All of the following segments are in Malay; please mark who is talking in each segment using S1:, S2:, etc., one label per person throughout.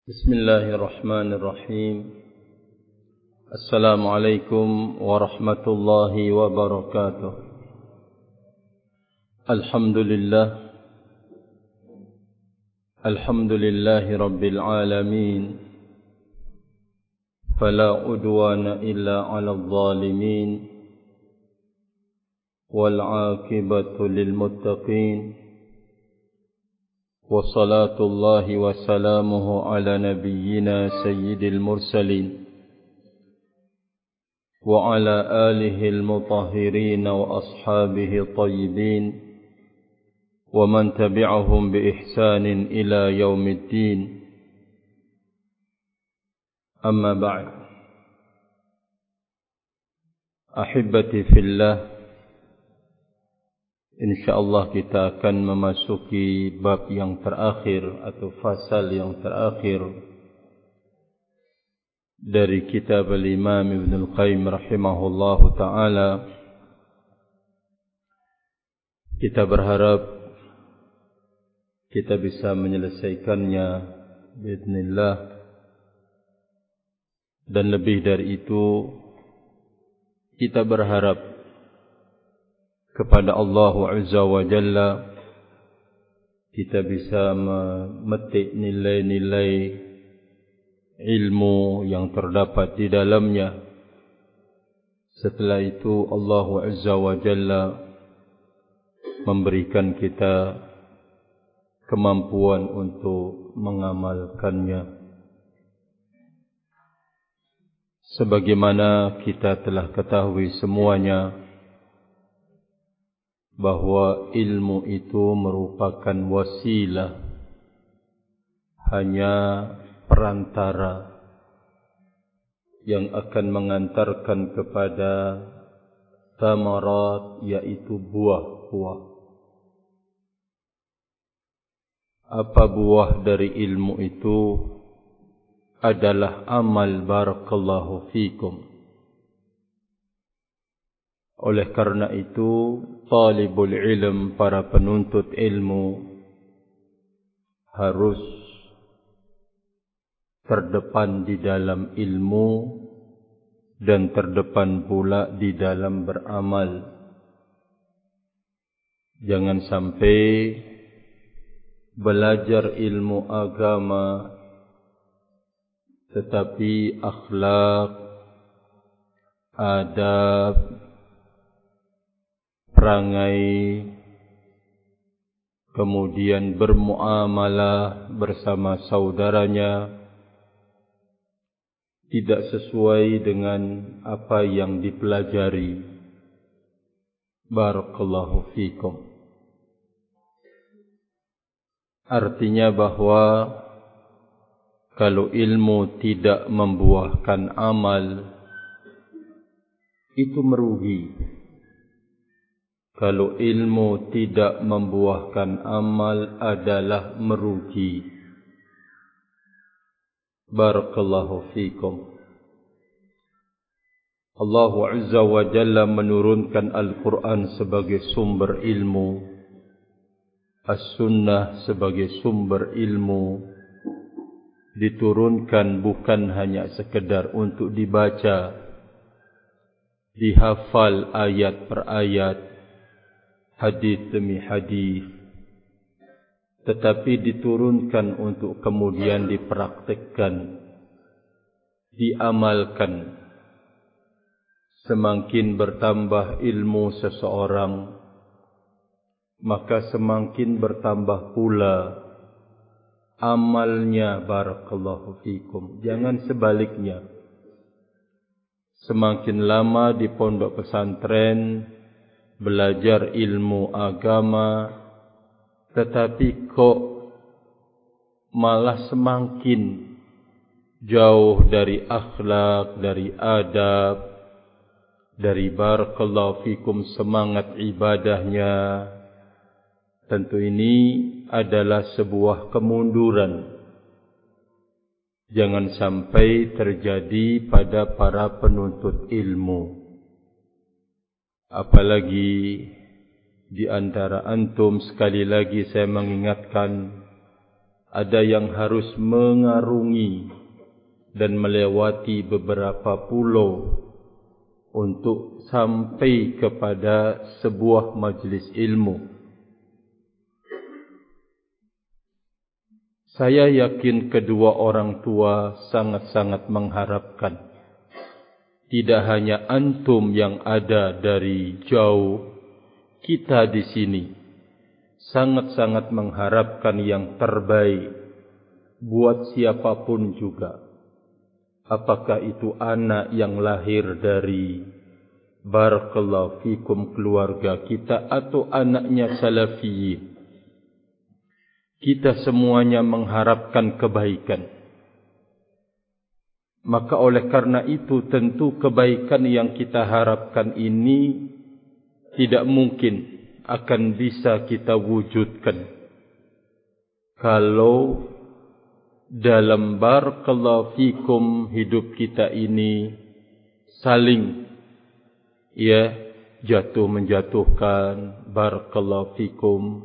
S1: بسم الله الرحمن الرحيم. السلام عليكم ورحمة الله وبركاته. الحمد لله رب العالمين، فلا عدوان إلا على الظالمين، والعاقبة للمتقين، وصلاة الله وسلامه على نبينا سيد المرسلين وعلى آله المطهرين وأصحابه الطيبين ومن تبعهم بإحسان إلى يوم الدين. أما بعد، أحبتي في الله، InsyaAllah kita akan memasuki bab yang terakhir atau fasal yang terakhir dari kitab Al-Imam Ibn Al-Qayyim rahimahullahu ta'ala. Kita berharap kita bisa menyelesaikannya biiznillah, dan lebih dari itu kita berharap kepada Allah Azza wa Jalla kita bisa memetik nilai-nilai ilmu yang terdapat di dalamnya. Setelah itu Allah Azza wa Jalla memberikan kita kemampuan untuk mengamalkannya. Sebagaimana kita telah ketahui semuanya, bahwa ilmu itu merupakan wasilah, hanya perantara yang akan mengantarkan kepada thamarat, yaitu buah-buah. Apa buah dari ilmu itu? Adalah amal. Barakallahu fikum. Oleh karena itu, talibul ilm, para penuntut ilmu, harus terdepan di dalam ilmu dan terdepan pula di dalam beramal. Jangan sampai belajar ilmu agama tetapi akhlak, adab, perangai, kemudian bermuamalah bersama saudaranya tidak sesuai dengan apa yang dipelajari. Barakallahu fikum. Artinya bahwa kalau ilmu tidak membuahkan amal, itu merugi. Kalau ilmu tidak membuahkan amal adalah merugi. Barakallahu fikum. Allah Azza wa Jalla menurunkan Al-Quran sebagai sumber ilmu, As-Sunnah sebagai sumber ilmu, diturunkan bukan hanya sekedar untuk dibaca, dihafal ayat per ayat, hadis demi hadis, tetapi diturunkan untuk kemudian dipraktikkan, diamalkan. Semakin bertambah ilmu seseorang, maka semakin bertambah pula amalnya. Barakallahu fikum. Jangan sebaliknya. Semakin lama di pondok pesantren belajar ilmu agama, tetapi kok malah semakin jauh dari akhlak, dari adab, dari barakallahu fikum semangat ibadahnya. Tentu ini adalah sebuah kemunduran. Jangan sampai terjadi pada para penuntut ilmu. Apalagi di antara antum, sekali lagi saya mengingatkan, ada yang harus mengarungi dan melewati beberapa pulau untuk sampai kepada sebuah majlis ilmu. Saya yakin kedua orang tua sangat-sangat mengharapkan, tidak hanya antum yang ada dari jauh, kita di sini sangat-sangat mengharapkan yang terbaik buat siapapun juga. Apakah itu anak yang lahir dari barakallahu fikum keluarga kita atau anaknya salafiyin. Kita semuanya mengharapkan kebaikan. Maka oleh karena itu tentu kebaikan yang kita harapkan ini tidak mungkin akan bisa kita wujudkan kalau dalam barakallahu fikum hidup kita ini saling jatuh menjatuhkan, barakallahu fikum,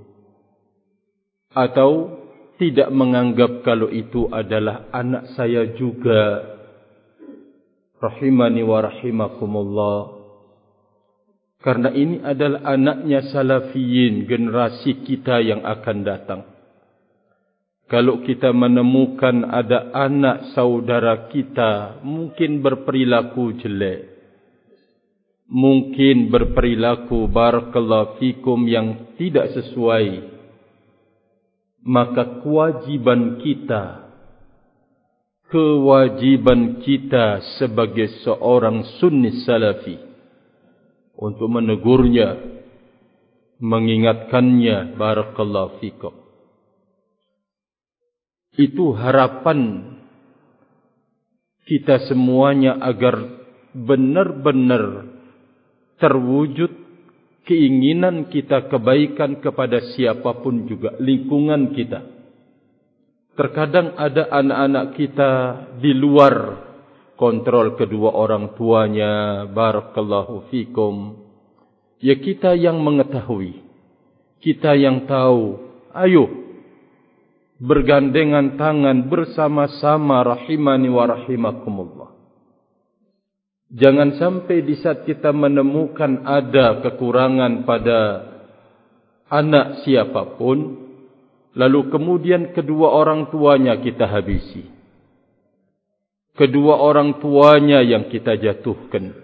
S1: atau tidak menganggap kalau itu adalah anak saya juga, rahimani wa rahimakumullah. Karena ini adalah anaknya salafiyin, generasi kita yang akan datang. Kalau kita menemukan ada anak saudara kita mungkin berperilaku jelek, mungkin berperilaku barakallahu fikum yang tidak sesuai, maka kewajiban kita sebagai seorang sunni salafi untuk menegurnya, mengingatkannya, barakallahu fikum. Itu harapan kita semuanya agar benar-benar terwujud keinginan kita kebaikan kepada siapapun juga, lingkungan kita. Terkadang ada anak-anak kita di luar kontrol kedua orang tuanya, barakallahu fikum. Ya kita yang mengetahui, kita yang tahu, ayo bergandengan tangan bersama-sama, rahimani wa rahimakumullah. Jangan sampai di saat kita menemukan ada kekurangan pada anak siapapun, lalu kemudian kedua orang tuanya kita habisi, kedua orang tuanya yang kita jatuhkan,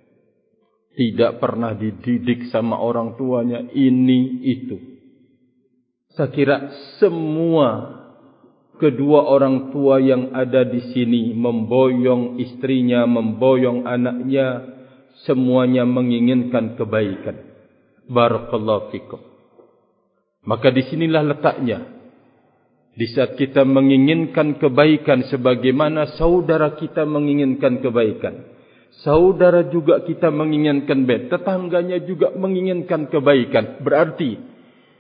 S1: tidak pernah dididik sama orang tuanya ini itu. Saya kira semua kedua orang tua yang ada di sini memboyong istrinya, memboyong anaknya, semuanya menginginkan kebaikan. Barakallahu fikum. Maka disinilah letaknya. Di saat kita menginginkan kebaikan sebagaimana saudara kita menginginkan kebaikan, saudara juga kita menginginkan kebaikan, tetangganya juga menginginkan kebaikan, berarti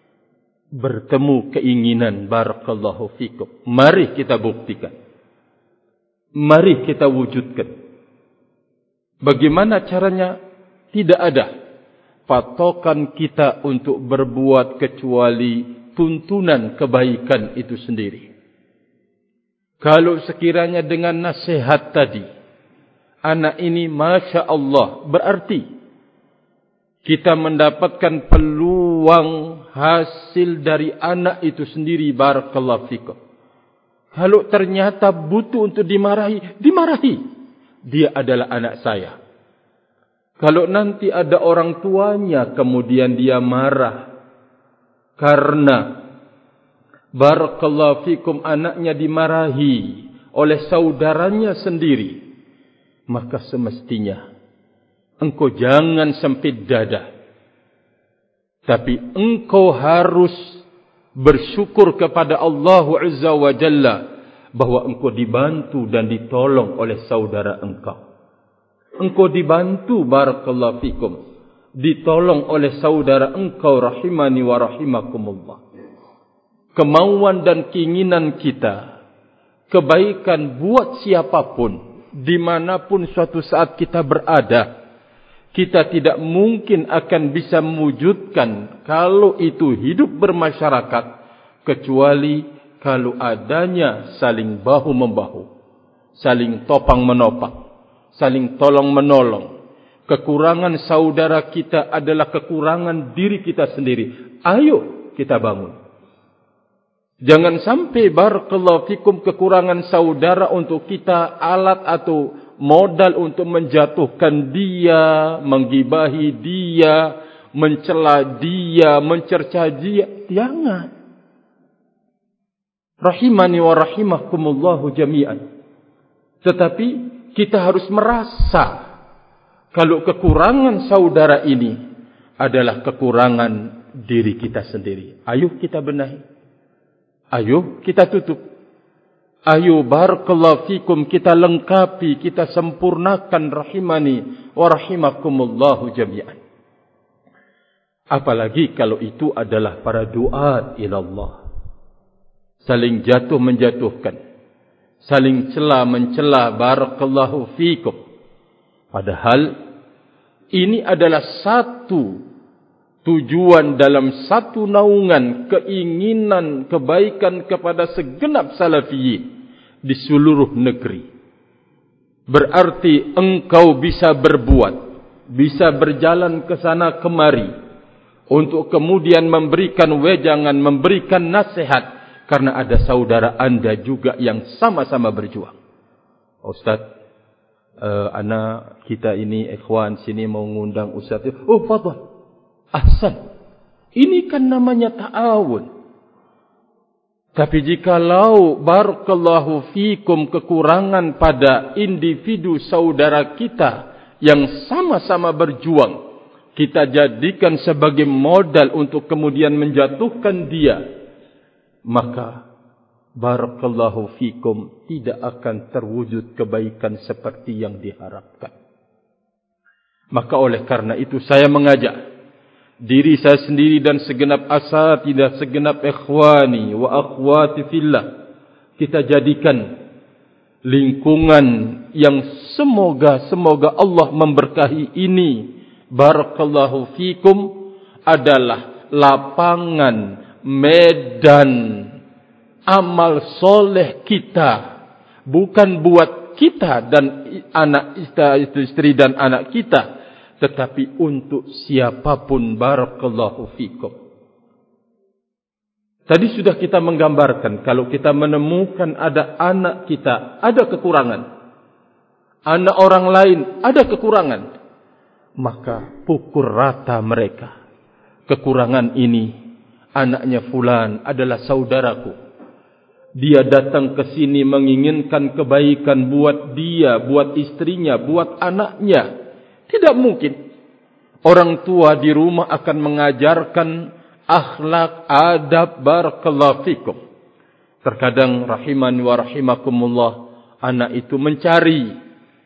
S1: bertemu keinginan, barakallahu fikum. Mari kita buktikan, mari kita wujudkan. Bagaimana caranya? Tidak ada patokan kita untuk berbuat kecuali tuntunan kebaikan itu sendiri. Kalau sekiranya dengan nasihat tadi, anak ini masya Allah, berarti kita mendapatkan peluang hasil dari anak itu sendiri, barakallahu fikum. Kalau ternyata butuh untuk dimarahi, dimarahi. Dia adalah anak saya. Kalau nanti ada orang tuanya kemudian dia marah karena barakallahu fikum anaknya dimarahi oleh saudaranya sendiri, maka semestinya engkau jangan sempit dada, tapi engkau harus bersyukur kepada Allah Azza wa Jalla bahwa engkau dibantu dan ditolong oleh saudara engkau. Engkau dibantu, barakallahu fikum, ditolong oleh saudara engkau, rahimani wa rahimakumullah. Kemauan dan keinginan kita kebaikan buat siapapun, dimanapun suatu saat kita berada, kita tidak mungkin akan bisa mewujudkan kalau itu hidup bermasyarakat kecuali kalau adanya saling bahu-membahu, saling topang-menopang, saling tolong-menolong. Kekurangan saudara kita adalah kekurangan diri kita sendiri. Ayo kita bangun. Jangan sampai barakallahu fikum kekurangan saudara untuk kita alat atau modal untuk menjatuhkan dia, menggibahi dia, mencela dia, mencerca dia. Jangan. Rahimani wa rahimakumullahu jami'an. Tetapi kita harus merasa kalau kekurangan saudara ini adalah kekurangan diri kita sendiri. Ayo kita benahi. Ayo kita tutup. Ayo barakallahu fikum kita lengkapi, kita sempurnakan rahimani wa rahimakumullahu jami'an. Apalagi kalau itu adalah para duat ilallah. Saling jatuh menjatuhkan, saling cela mencela, barakallahu fikum. Padahal ini adalah satu tujuan dalam satu naungan keinginan kebaikan kepada segenap salafiyin di seluruh negeri. Berarti engkau bisa berbuat, bisa berjalan ke sana kemari untuk kemudian memberikan wejangan, memberikan nasihat karena ada saudara anda juga yang sama-sama berjuang. Ustaz, anak kita ini ikhwan sini mau ngundang Ustaz. Oh, fadhal. Ahsan. Ini kan namanya ta'awun. Tapi jikalau barakallahu fikum kekurangan pada individu saudara kita yang sama-sama berjuang, kita jadikan sebagai modal untuk kemudian menjatuhkan dia, maka barakallahu fikum tidak akan terwujud kebaikan seperti yang diharapkan. Maka oleh karena itu saya mengajak diri saya sendiri dan segenap asatidah, segenap ikhwani wa akhwati fillah, kita jadikan lingkungan yang semoga Allah memberkahi ini, barakallahu fikum, adalah lapangan, medan amal soleh kita, bukan buat kita dan anak istri dan anak kita, tetapi untuk siapapun, barakallahu fikum. Tadi sudah kita menggambarkan kalau kita menemukan ada anak kita ada kekurangan, anak orang lain ada kekurangan, maka pukul rata mereka. Kekurangan ini, anaknya fulan adalah saudaraku. Dia datang ke sini menginginkan kebaikan buat dia, buat istrinya, buat anaknya. Tidak mungkin orang tua di rumah akan mengajarkan akhlak, adab, barakallahu fikum. Terkadang rahimani wa rahimakumullah, anak itu mencari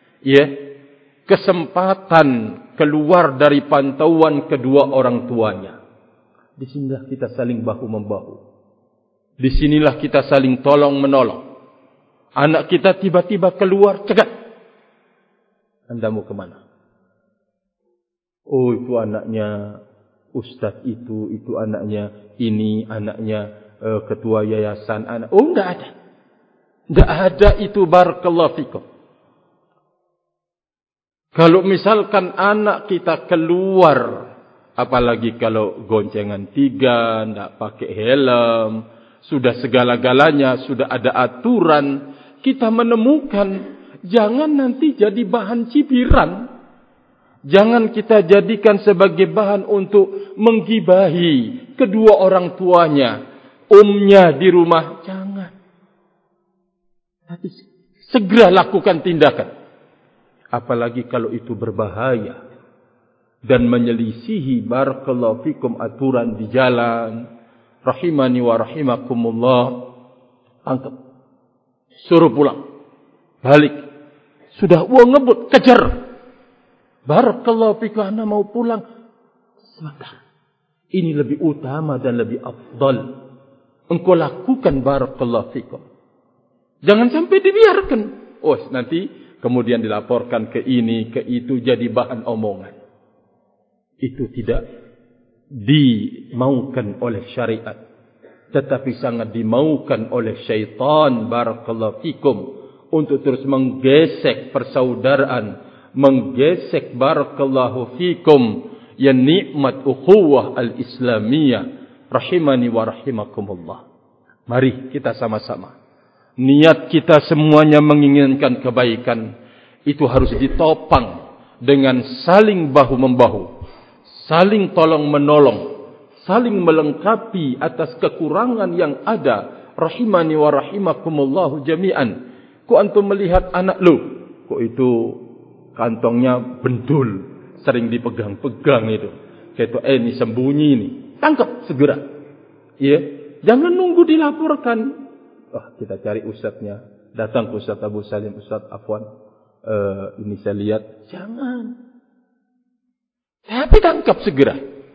S1: kesempatan keluar dari pantauan kedua orang tuanya. Disinilah kita saling bahu-membahu. Disinilah kita saling tolong-menolong. Anak kita tiba-tiba keluar, cegat. Anda mau kemana? Oh, itu anaknya ustaz itu anaknya ini, anaknya ketua yayasan anak. Oh, enggak ada. Enggak ada itu, barakallahu fikum. Kalau misalkan anak kita keluar, apalagi kalau goncengan tiga, enggak pakai helm, sudah segala-galanya, sudah ada aturan, kita menemukan, jangan nanti jadi bahan cibiran. Jangan kita jadikan sebagai bahan untuk menggibahi kedua orang tuanya, umnya di rumah. Jangan. Tapi segera lakukan tindakan. Apalagi kalau itu berbahaya dan menyelisihi, barakallahu fikum, aturan di jalan. Rahimani wa rahimakumullah. Angkat. Suruh pulang. Balik. Sudah uang ngebut, kejar. Barakallahu fikum, ana mau pulang. Sebentar. Ini lebih utama dan lebih afdal. Engkau lakukan, barakallahu fikum. Jangan sampai dibiarkan. Oh, nanti kemudian dilaporkan ke ini, ke itu, jadi bahan omongan. Itu tidak dimaukan oleh syariat. tetapi sangat dimaukan oleh syaitan barakallahu fikum untuk terus menggesek persaudaraan, menggesek barakallahu fikum ya nikmat ukhuwah al-islamiyah rahimani wa rahimakumullah. Mari kita sama-sama, niat kita semuanya menginginkan kebaikan, itu harus ditopang dengan saling bahu-membahu, saling tolong-menolong, saling melengkapi atas kekurangan yang ada. Rahimani wa rahimakumullahu jami'an. Kok antum melihat anak lu, kok itu kantongnya bendul, sering dipegang-pegang itu. Kayak itu, ini sembunyi ini. Tangkap segera. Ya, jangan nunggu dilaporkan. Kita cari ustadznya. Datang ke Ustadz Abu Salim, Ustadz Afwan, ini saya lihat. Jangan. Tapi tangkap segera.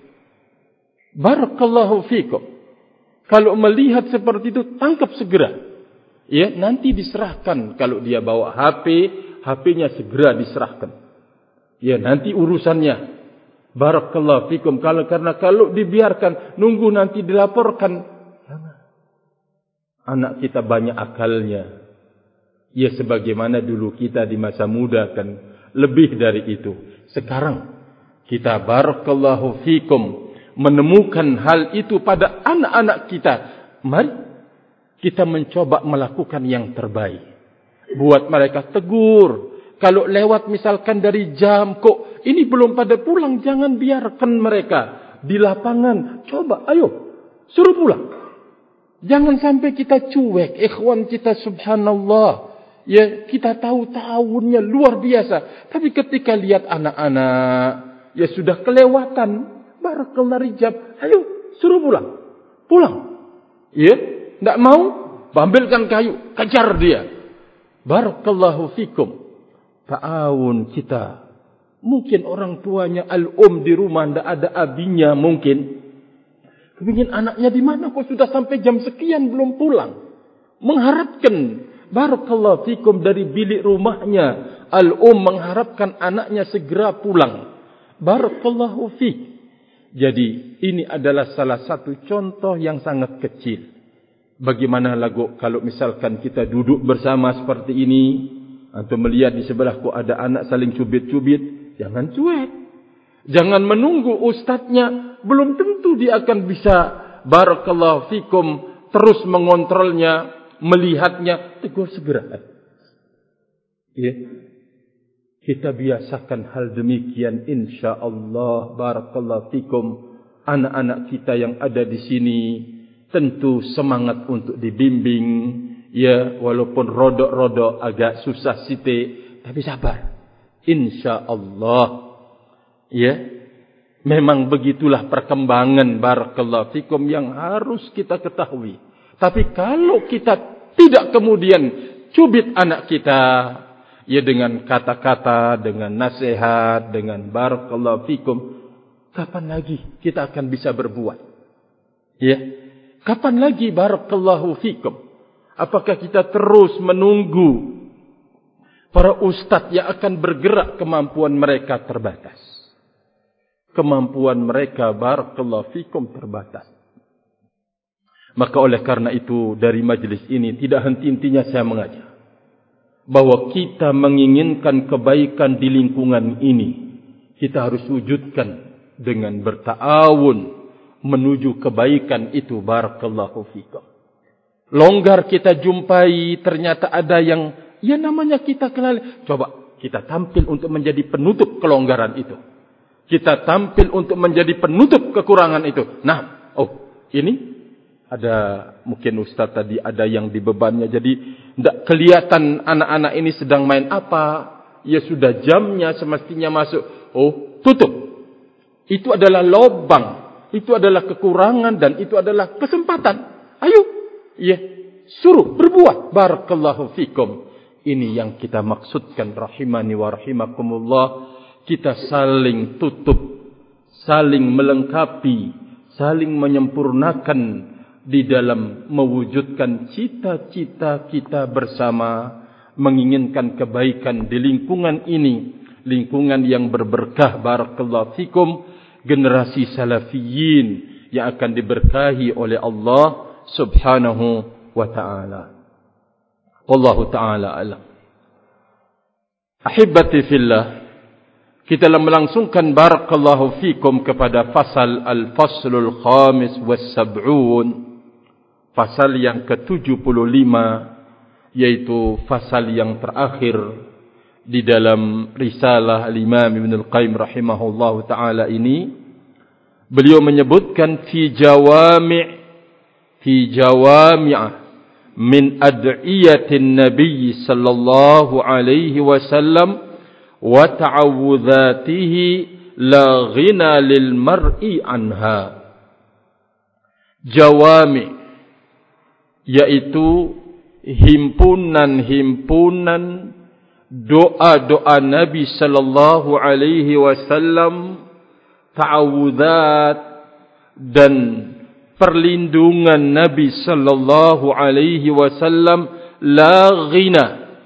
S1: Barakallahu fikum. Kalau melihat seperti itu, tangkap segera. Ya, nanti diserahkan. Kalau dia bawa HP, HP-nya segera diserahkan. Ya, nanti urusannya. Barakallahu fikum. Karena kalau dibiarkan, nunggu nanti dilaporkan. Jangan. Anak kita banyak akalnya. Ya, sebagaimana dulu kita di masa muda kan. Lebih dari itu. Sekarang, kita barakallahu fikum menemukan hal itu pada anak-anak kita. Mari kita mencoba melakukan yang terbaik. Buat mereka, tegur. Kalau lewat misalkan dari jam, kok ini belum pada pulang, jangan biarkan mereka di lapangan. Coba, ayo, suruh pulang. Jangan sampai kita cuek. Ikhwan kita subhanallah. Ya, kita tahu tahunnya luar biasa. Tapi ketika lihat anak-anak, ya sudah kelewatan. Barakallahu rijab. Ayo, suruh pulang. Pulang. Ya, tidak mau, ambilkan kayu, kejar dia. Barakallahu fikum. Ta'awun kita. Mungkin orang tuanya di rumah, tidak ada abinya mungkin. Kepingin anaknya di mana, kok sudah sampai jam sekian belum pulang. Mengharapkan, barakallahu fikum, dari bilik rumahnya. Mengharapkan anaknya segera pulang. Barakallahu fikum. Jadi ini adalah salah satu contoh yang sangat kecil. Bagaimana lagu kalau misalkan kita duduk bersama seperti ini, atau melihat di sebelahku ada anak saling cubit-cubit, jangan cuek. Jangan menunggu ustadznya, belum tentu dia akan bisa barakallahu fikum terus mengontrolnya, melihatnya, tegur segera. Ya. Kita biasakan hal demikian insyaallah barakallahu fikum. Anak-anak kita yang ada di sini tentu semangat untuk dibimbing, ya, walaupun rodok-rodok agak susah sitik, tapi sabar. Insyaallah. Ya. Memang begitulah perkembangan barakallahu fikum yang harus kita ketahui. Tapi kalau kita tidak kemudian cubit anak kita, ya, dengan kata-kata, dengan nasihat, dengan barakallahu fikum, kapan lagi kita akan bisa berbuat? Ya, kapan lagi barakallahu fikum? Apakah kita terus menunggu para ustadz yang akan bergerak? Kemampuan mereka terbatas. Kemampuan mereka barakallahu fikum terbatas. Maka oleh karena itu dari majlis ini tidak henti-hentinya saya mengajar bahwa kita menginginkan kebaikan di lingkungan ini, kita harus wujudkan dengan berta'awun menuju kebaikan itu. Barakallahu fikum. Longgar kita jumpai, ternyata ada yang, ya namanya kita kelal. Coba kita tampil untuk menjadi penutup kelonggaran itu. Kita tampil untuk menjadi penutup kekurangan itu. Nah, ini ada mungkin ustaz tadi ada yang dibebannya, jadi tidak kelihatan anak-anak ini sedang main apa. Ya sudah jamnya semestinya masuk. Tutup. Itu adalah lobang. Itu adalah kekurangan dan itu adalah kesempatan. Ayo. Ya, suruh berbuat. Barakallahu fikum. Ini yang kita maksudkan rahimani wa rahimakumullah. Kita saling tutup, saling melengkapi, saling menyempurnakan di dalam mewujudkan cita-cita kita bersama, menginginkan kebaikan di lingkungan ini, lingkungan yang berberkah. Barakallahu fikum. Generasi salafiyin yang akan diberkahi oleh Allah subhanahu wa ta'ala. Wallahu ta'ala alam. Ahibbati fillah, kita melangsungkan barakallahu fikum kepada fasal al-faslul khamis was sab'un, fasal yang ke-75, yaitu fasal yang terakhir di dalam risalah al-Imam Ibn al-Qayyim rahimahullahu ta'ala ini. Beliau menyebutkan fi jawami'ah min ad'iyatin Nabi sallallahu alaihi wasallam wa ta'awudzatihi la ghina lil mar'i anha. Jawami, yaitu himpunan-himpunan doa-doa Nabi sallallahu alaihi wasallam, ta'awudzat dan perlindungan Nabi sallallahu alaihi wasallam, la ghina,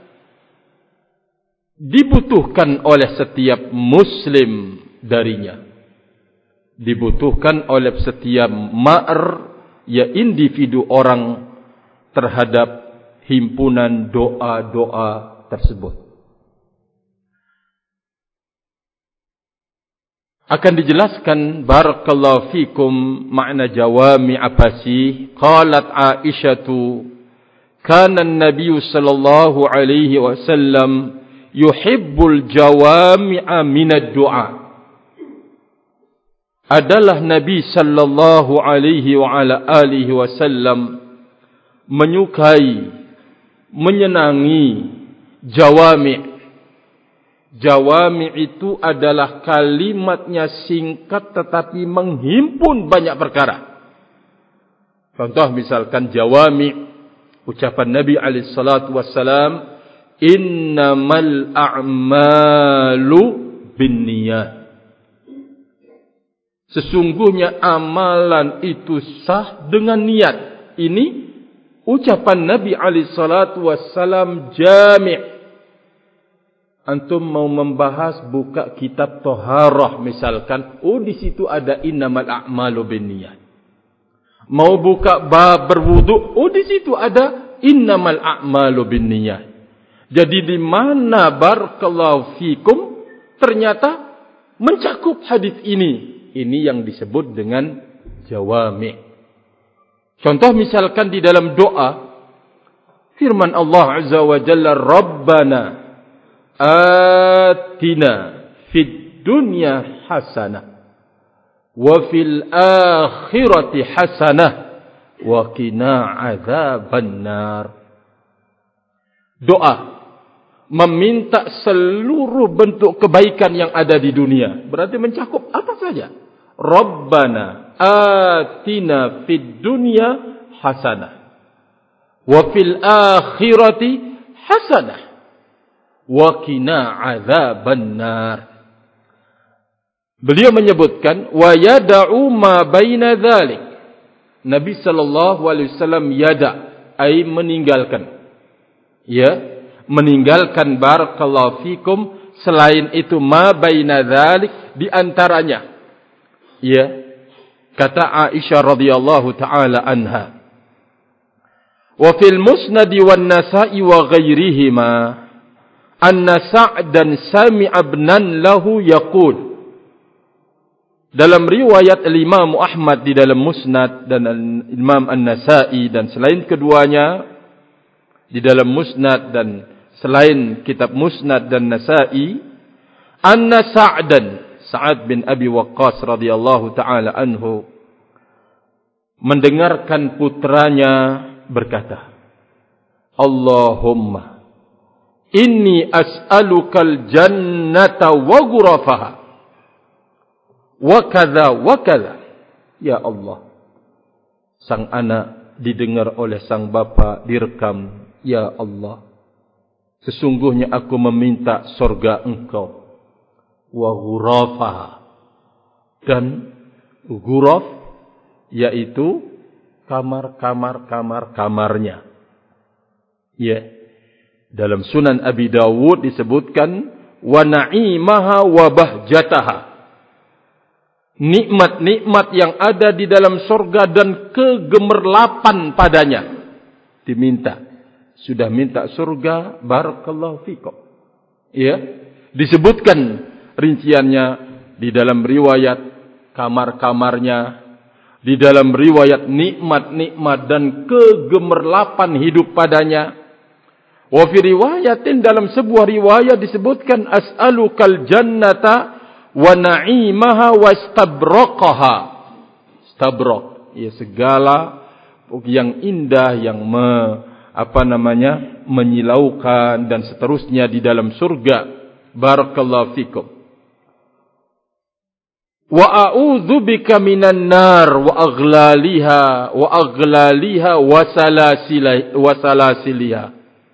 S1: dibutuhkan oleh setiap muslim darinya, dibutuhkan oleh setiap mar, ya individu orang, terhadap himpunan doa-doa tersebut. Akan dijelaskan barakallahu fikum makna jawami apa sih. Qalat Aisyatu, kana an-nabiy sallallahu alaihi wasallam yuhibbul jawami'a min ad-du'a. Adalah Nabi sallallahu alaihi wa ala alihi wasallam menyukai, menyenangi jawami'. Jawami' itu adalah kalimatnya singkat tetapi menghimpun banyak perkara. Contoh misalkan jawami', ucapan Nabi alaihi salatu wassalam, innamal a'malu binniyat. Sesungguhnya amalan itu sah dengan niat. Ini ucapan Nabi alaihi salatu wassalam jami'. Antum mau membahas, buka kitab Toharah misalkan, di situ ada innamal a'malu binniyat. Mau buka bab berwudu, di situ ada innamal a'malu binniyat. Jadi di mana barakallahu fikum ternyata mencakup hadis ini. Ini yang disebut dengan jawami'. Contoh misalkan di dalam doa, firman Allah Azza wa Jalla, Rabbana atina fid dunya hasanah wa fil akhirati hasanah wa qina adzaban nar. Doa meminta seluruh bentuk kebaikan yang ada di dunia, berarti mencakup apa saja. Rabbana atina fid dunya hasanah wa fil akhirati hasanah wa qina adzaban nar. Beliau menyebutkan wa yad'u ma baina dzalik. Nabi sallallahu alaihi wasallam yada, ai meninggalkan. Ya, meninggalkan barakallahu fikum selain itu ma baina dzalik, di antaranya. Ya, kata Aisyah radhiyallahu taala anha, wa fil musnad wan nasa'i wa ghairihima anna Sa'dan sami'a ibnan lahu yaqul. Dalam riwayat Imam Ahmad di dalam Musnad dan Imam An-Nasa'i dan selain keduanya di dalam Musnad dan selain kitab Musnad dan Nasa'i, anna Sa'ad bin Abi Waqqas radhiyallahu taala anhu mendengarkan putranya berkata, Allahumma inni as'alukal jannata wa ghurafaha wa kadza wa kadza. Ya Allah, sang anak didengar oleh sang bapa, direkam, ya Allah, sesungguhnya aku meminta surga Engkau, wa ghurafaha, dan ghuraf yaitu kamar-kamarnya. Ya. Dalam Sunan Abi Dawud disebutkan wa na'imaha wa bahjataha. nikmat-nikmat yang ada di dalam surga dan kegemerlapan padanya. Diminta. Sudah minta surga, barakallahu fikum. Ya, disebutkan rinciannya di dalam riwayat kamar-kamarnya, di dalam riwayat nikmat-nikmat dan kegemerlapan hidup padanya. Wa fi riwayatin, dalam sebuah riwayat disebutkan as'alukal jannata wa na'imaha wa istabraqaha. Stabraq, ya, segala yang indah, yang menyilaukan dan seterusnya di dalam surga. Barakallahu fikum. Wa a'udzu bika minan nar wa aghlaliha wa salasiliha.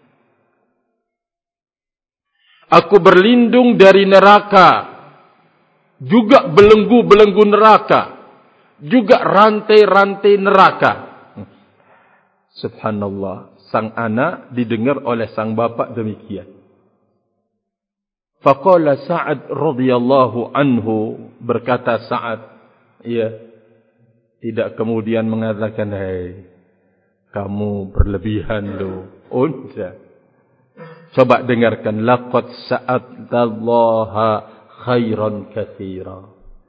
S1: Aku berlindung dari neraka, juga belenggu-belenggu neraka, juga rantai-rantai neraka. Subhanallah, sang anak didengar oleh sang bapak demikian. Faqala Sa'ad radhiyallahu anhu, berkata Sa'ad, ya, tidak kemudian mengatakan, hei, kamu berlebihan loh. Unsa. Coba dengarkan, laqad sa'atallaha khairan katsira.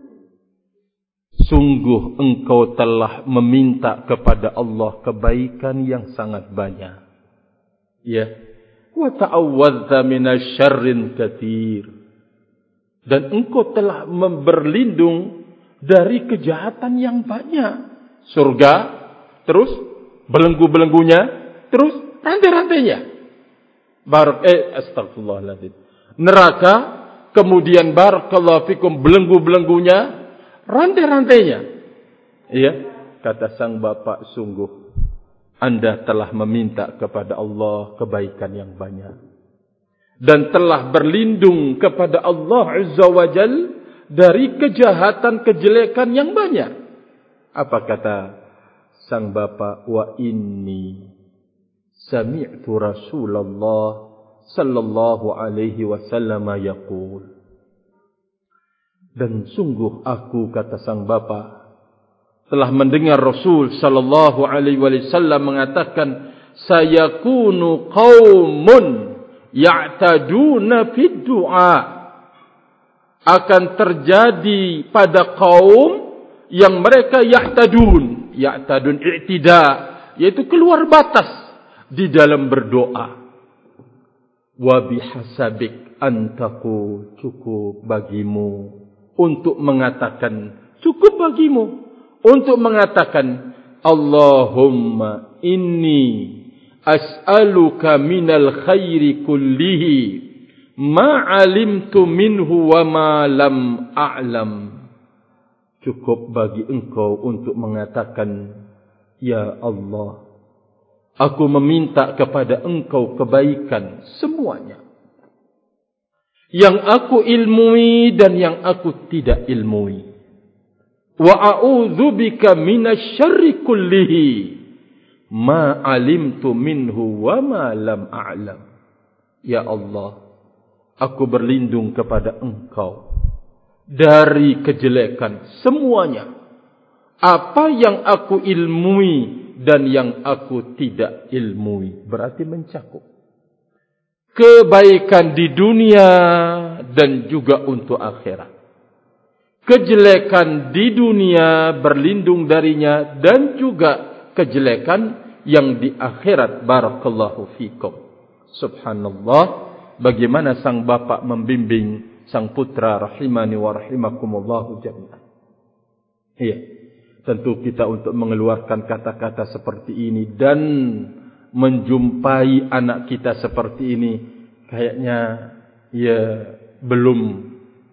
S1: Sungguh engkau telah meminta kepada Allah kebaikan yang sangat banyak. Ya. Wa ta'awwadza minasyarrin katsir. Dan engkau telah berlindung dari kejahatan yang banyak. Surga, terus belenggu-belenggunya, terus rantai-rantainya. Astagfirullahaladzim. Neraka, kemudian barakallahu fikum belenggu-belenggunya, rantai-rantainya. Iya, kata sang bapak, sungguh Anda telah meminta kepada Allah kebaikan yang banyak dan telah berlindung kepada Allah Azza wa Jal dari kejahatan, kejelekan yang banyak. Apa kata sang bapak? Wa inni sami'tu Rasulullah sallallahu alaihi wasallam yaqul. Dan sungguh aku, kata sang bapa, telah mendengar Rasul sallallahu alaihi wasallam mengatakan, sayakunu qaumun ya'taduna fid du'a. Akan terjadi pada kaum yang mereka ya'tadun i'tida, yaitu keluar batas di dalam berdoa. Wa bihasabik antaku, cukup bagimu untuk mengatakan, cukup bagimu untuk mengatakan, Allahumma inni as'aluka minal khairi kullihi ma alimtu minhu wa ma lam a'lam. Cukup bagi engkau untuk mengatakan, ya Allah, aku meminta kepada engkau kebaikan semuanya, yang aku ilmui dan yang aku tidak ilmui. Wa a'udzu bika minasyarri kullihi ma 'alimtu minhu wa ma lam a'lam. Ya Allah, aku berlindung kepada engkau dari kejelekan semuanya, apa yang aku ilmui dan yang aku tidak ilmui. Berarti mencakup kebaikan di dunia dan juga untuk akhirat. Kejelekan di dunia berlindung darinya, dan juga kejelekan yang di akhirat. Barakallahu fikum. Subhanallah, bagaimana sang bapak membimbing sang putra, rahimani wa rahimakumullahu jami'an. Iya, tentu kita untuk mengeluarkan kata-kata seperti ini dan menjumpai anak kita seperti ini, kayaknya ya belum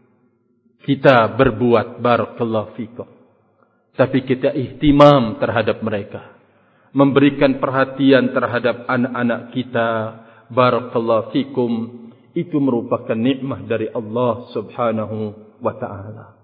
S1: kita berbuat, barakallahu fikum. Tapi kita ihtimam terhadap mereka, memberikan perhatian terhadap anak-anak kita, barakallahu fikum. Itu merupakan nikmat dari Allah subhanahu wa ta'ala.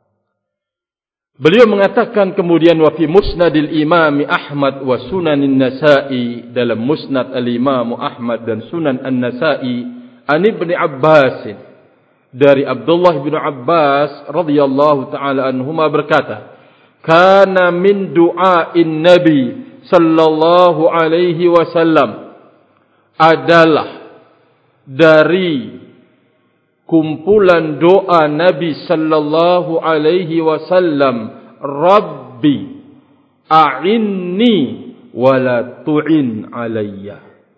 S1: Beliau mengatakan kemudian, wa fi musnadil imam Ahmad wa sunanin Nasa'i, dalam musnad al-imam Ahmad dan sunan an-Nasa'i, an Ibn Abbas, dari Abdullah bin Abbas radhiyallahu taala anhuma berkata, kana min du'ain Nabi sallallahu alaihi wasallam, adalah dari kumpulan doa Nabi sallallahu alaihi wasallam, Rabbi a'inni wala tu'in alayya.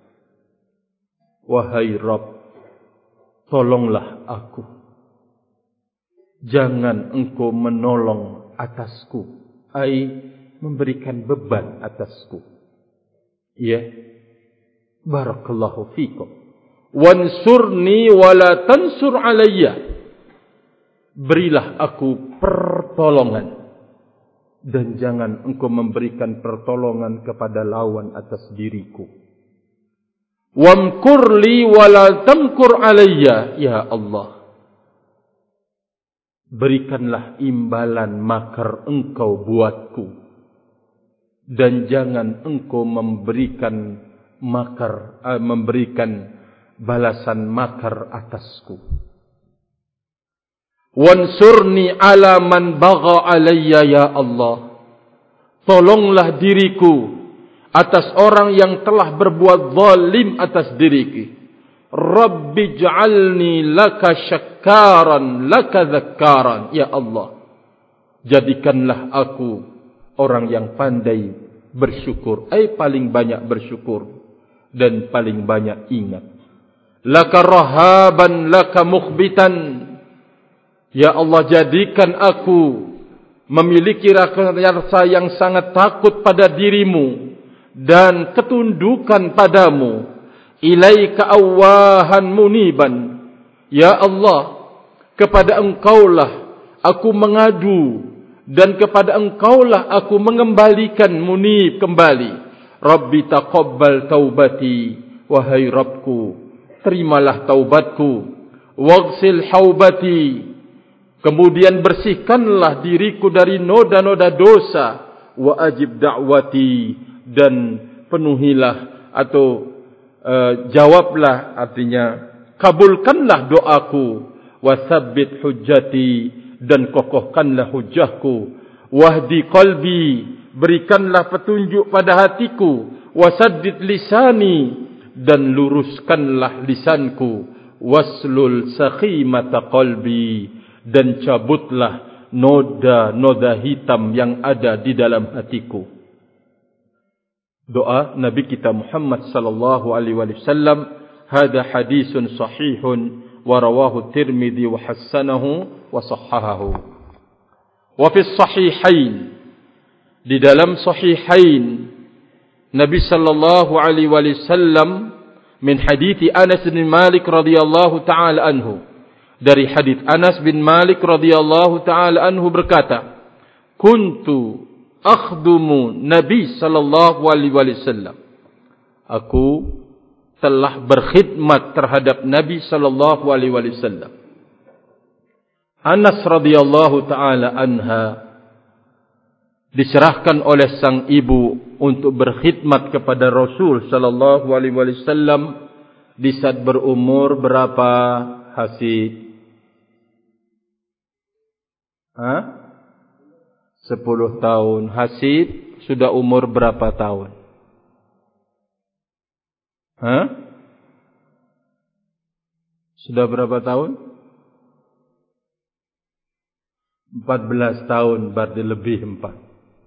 S1: Wahai Rabb, tolonglah aku, jangan engkau menolong atasku, ai memberikan beban atasku. Ya, barakallahu fikum. Wansurni wala tansur alayya, berilah aku pertolongan dan jangan engkau memberikan pertolongan kepada lawan atas diriku. Wamkur li wala tamkur alayya, ya Allah, berikanlah imbalan makar engkau buatku dan jangan engkau memberikan makar, memberikan balasan makar atasku. Wansurni ala man bagha alayya, ya Allah, tolonglah diriku atas orang yang telah berbuat zalim atas diriku. Rabbi ja'alni laka syakkaran laka dzakkaran, ya Allah, jadikanlah aku orang yang pandai bersyukur, paling banyak bersyukur dan paling banyak ingat. Laka rahaban laka mukhbitan, ya Allah, jadikan aku memiliki rasa yang sangat takut pada dirimu dan ketundukan padamu. Ilaika awahan muniban, ya Allah, kepada engkaulah aku mengadu dan kepada engkaulah aku mengembalikan, munib, kembali. Rabbi taqabbal taubati, wahai Rabbku, terimalah taubatku. Waghsil haubati, kemudian bersihkanlah diriku dari noda-noda dosa. Wa ajib da'wati, dan penuhilah atau jawablah, artinya kabulkanlah doaku. Wasabbit hujjati, dan kokohkanlah hujjahku. Wahdi qalbi, berikanlah petunjuk pada hatiku. Wasaddid lisani, dan luruskanlah lisanku. Waslul sakhimata qalbi, dan cabutlah noda-noda hitam yang ada di dalam hatiku. Doa Nabi kita Muhammad sallallahu alaihi wasallam. Hada hadisun sahihun wa rawahu Tirmidzi wa hassanahu wa sahhahahu. Wa fi sahihain, di dalam sahihain Nabi sallallahu alaihi wasallam, min hadithi Anas bin Malik radhiyallahu taala anhu, dari hadits Anas bin Malik radhiyallahu taala anhu berkata, kuntu akhdumu Nabi sallallahu alaihi wasallam, aku telah berkhidmat terhadap Nabi sallallahu alaihi wasallam. Anas radhiyallahu taala anha diserahkan oleh sang ibu untuk berkhidmat kepada Rasul sallallahu alaihi wasallam di saat berumur berapa, Hasid? 10 tahun. Hasid sudah umur berapa tahun? Sudah berapa tahun? 14 tahun, berarti lebih 4.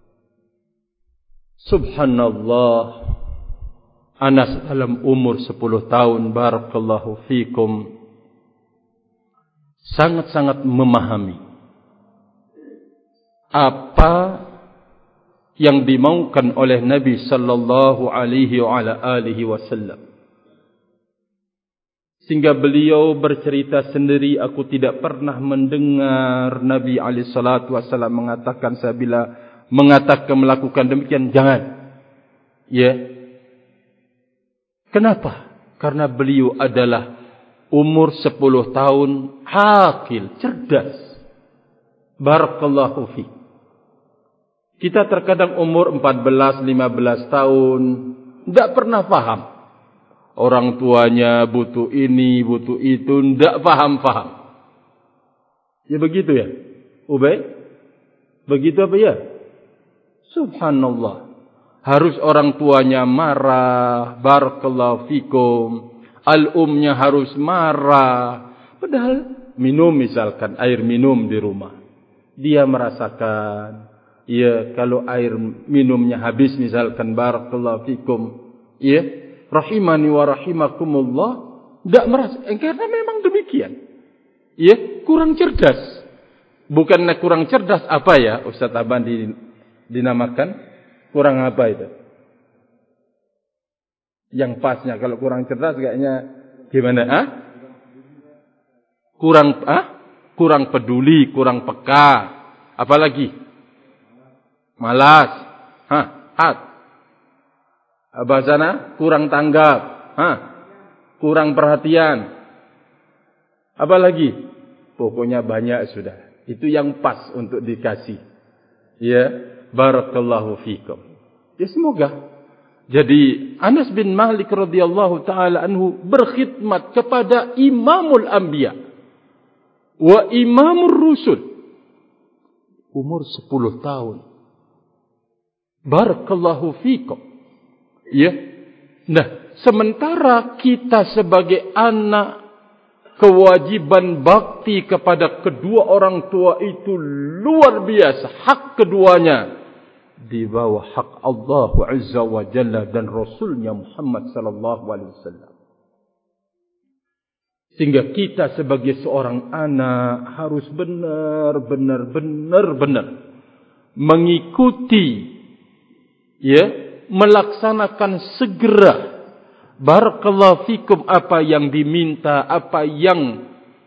S1: Subhanallah, Anas dalam umur 10 tahun, barakallahu fikum, sangat-sangat memahami apa yang dimaukan oleh Nabi sallallahu alaihi wasallam. Sehingga beliau bercerita sendiri, aku tidak pernah mendengar Nabi alaihi salatu wasallam mengatakan, saya bila mengatakan melakukan demikian, jangan. Ya. Kenapa? Karena beliau adalah umur 10 tahun, akil, cerdas. Barakallahu fiik. Kita terkadang umur 14, 15 tahun, tidak pernah paham. Orang tuanya butuh ini, butuh itu, tidak paham-paham. Ya begitu ya. Ubay? Begitu apa ya? Subhanallah. Harus orang tuanya marah. Barakallahu fikum. Al-umnya harus marah. Padahal minum misalkan. Air minum di rumah. Dia merasakan. Ya, kalau air minumnya habis misalkan. Barakallahu fikum. Ya. Rahimani wa rahimakumullah. Tidak merasa. Karena memang demikian. Ya, kurang cerdas. Bukannya kurang cerdas apa ya Ustaz Aban dinamakan? Kurang apa itu? Yang pasnya kalau kurang cerdas kayaknya gimana? Kurang peduli, kurang peka. Apalagi? Malas. Bahasana kurang tanggap. Kurang perhatian. Apalagi? Pokoknya banyak sudah. Itu yang pas untuk dikasih. Ya, barakallahu fikum. Ya semoga. Jadi Anas bin Malik radhiyallahu taala anhu berkhidmat kepada Imamul Anbiya wa Imamur Rusul. Umur 10 tahun. Barakallahu fikum. Ya. Nah, sementara kita sebagai anak, kewajiban bakti kepada kedua orang tua itu luar biasa. Hak keduanya di bawah hak Allah Azza wa Jalla dan Rasulnya Muhammad sallallahu alaihi wasallam. Sehingga kita sebagai seorang anak harus benar-benar mengikuti, ya, melaksanakan segera barakallahu fikum apa yang diminta, apa yang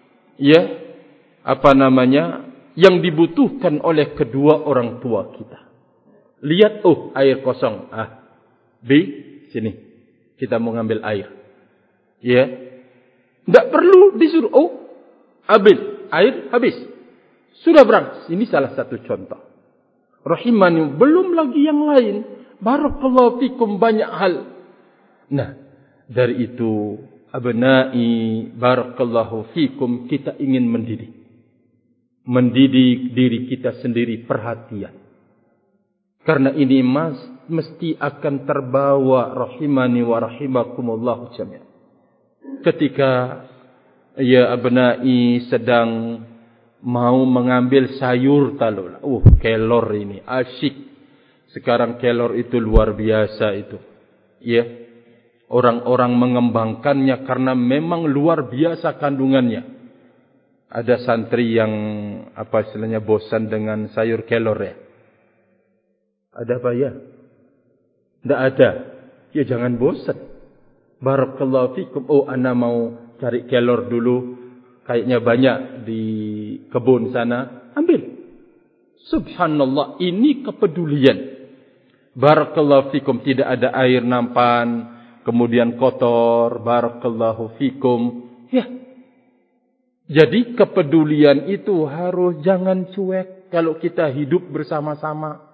S1: yang dibutuhkan oleh kedua orang tua kita. Lihat, air kosong. Sini. Kita mau ngambil air. Ya. Tidak perlu disuruh, ambil air habis. Sudah berangkat. Ini salah satu contoh. Rahimani, belum lagi yang lain. Barakallahu fikum banyak hal. Nah, dari itu, abnai, barakallahu fikum, kita ingin mendidik. Mendidik diri kita sendiri perhatian. Karena ini mesti akan terbawa rahimani wa rahimakumullah jami'an. Ketika abnai sedang mau mengambil sayur talul. Kelor ini asyik. Sekarang kelor itu luar biasa itu. Ya. Orang-orang mengembangkannya karena memang luar biasa kandungannya. Ada santri yang istilahnya bosan dengan sayur kelor ya. Ada apa ya? Tidak ada. Ya jangan bosan. Barakallahu fikum. Ana mau cari kelor dulu. Kayaknya banyak di kebun sana. Ambil. Subhanallah, ini kepedulian. Barakallahu fikum, tidak ada air nampan. Kemudian kotor, barakallahu fikum. Ya. Jadi kepedulian itu harus jangan cuek kalau kita hidup bersama-sama.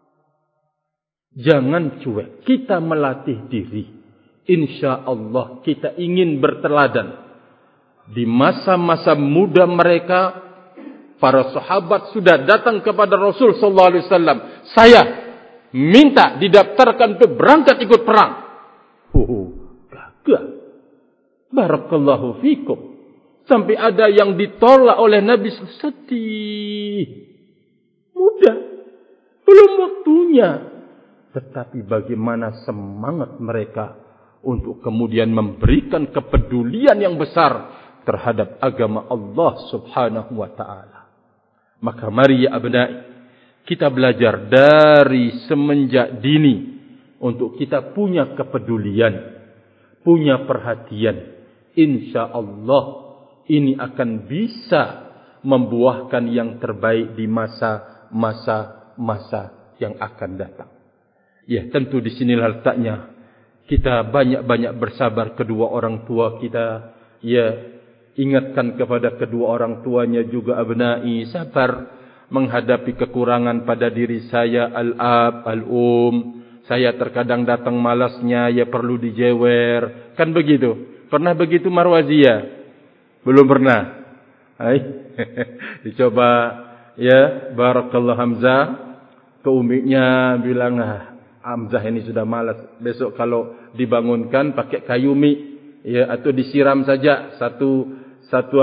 S1: Jangan cuek. Kita melatih diri. InsyaAllah kita ingin berteladan. Di masa-masa muda mereka, para sahabat sudah datang kepada Rasul sallallahu alaihi wasallam. Saya minta didaftarkan untuk berangkat ikut perang. Gagah. Barakallahu fikum. Sampai ada yang ditolak oleh Nabi, sedih. Mudah. Belum waktunya. Tetapi bagaimana semangat mereka untuk kemudian memberikan kepedulian yang besar terhadap agama Allah subhanahu wa ta'ala. Maka mari ya abnai, kita belajar dari semenjak dini untuk kita punya kepedulian, punya perhatian. InsyaAllah ini akan bisa membuahkan yang terbaik di masa-masa yang akan datang. Ya, tentu di sinilah letaknya kita banyak-banyak bersabar kedua orang tua kita. Ya, ingatkan kepada kedua orang tuanya juga abnai, sabar menghadapi kekurangan pada diri saya, al-ab, al-um. Saya terkadang datang malasnya, ya perlu dijewer. Kan begitu? Pernah begitu Marwaziyah? Belum pernah. Hai. Dicoba ya, barakallahu Hamzah. Ke umiknya bilang, Hamzah ini sudah malas. Besok kalau dibangunkan pakai kayu mie, ya, atau disiram saja satu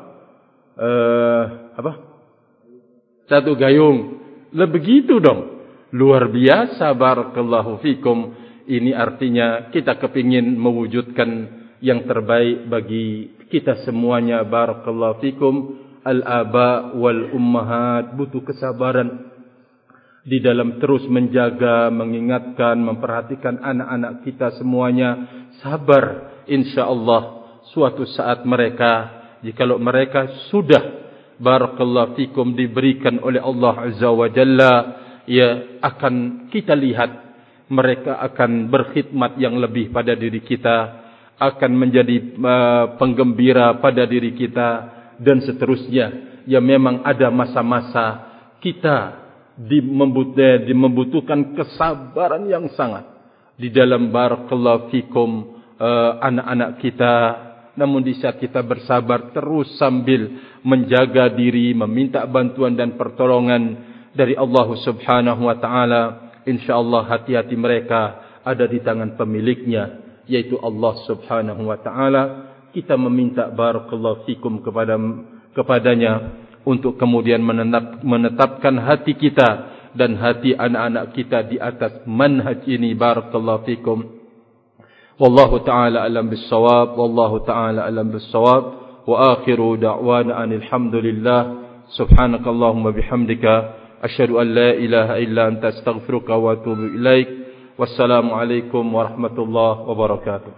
S1: gayung. Lah begitu dong. Luar biasa, barakallahu fikum. Ini artinya kita kepingin mewujudkan yang terbaik bagi kita semuanya, barakallahu fikum. Al-aba wal ummahat butuh kesabaran di dalam terus menjaga, mengingatkan, memperhatikan anak-anak kita semuanya. Sabar, insyaAllah suatu saat mereka, jikalau mereka sudah, barakallahu fikum, diberikan oleh Allah Azza wa Jalla, ya, akan kita lihat mereka akan berkhidmat yang lebih pada diri kita, akan menjadi penggembira pada diri kita, dan seterusnya. Ya, memang ada masa-masa kita membutuhkan kesabaran yang sangat di dalam, barakallahu fikum, anak-anak kita. Namun di saat kita bersabar terus sambil menjaga diri, meminta bantuan dan pertolongan dari Allah Subhanahu wa taala, insyaallah hati-hati mereka ada di tangan pemiliknya, yaitu Allah Subhanahu wa taala. Kita meminta, barakallahu fikum, kepadanya untuk kemudian menetapkan hati kita dan hati anak-anak kita di atas manhaj ini, barakallahu fikum. Wallahu ta'ala alam bis-shawab, wallahu ta'ala alam bis-shawab, wa akhiru da'wana alhamdulillah. Subhanakallahumma bihamdika asyhadu an la ilaha illa anta astaghfiruka wa atubu ilaik. Wassalamu alaikum warahmatullahi wabarakatuh.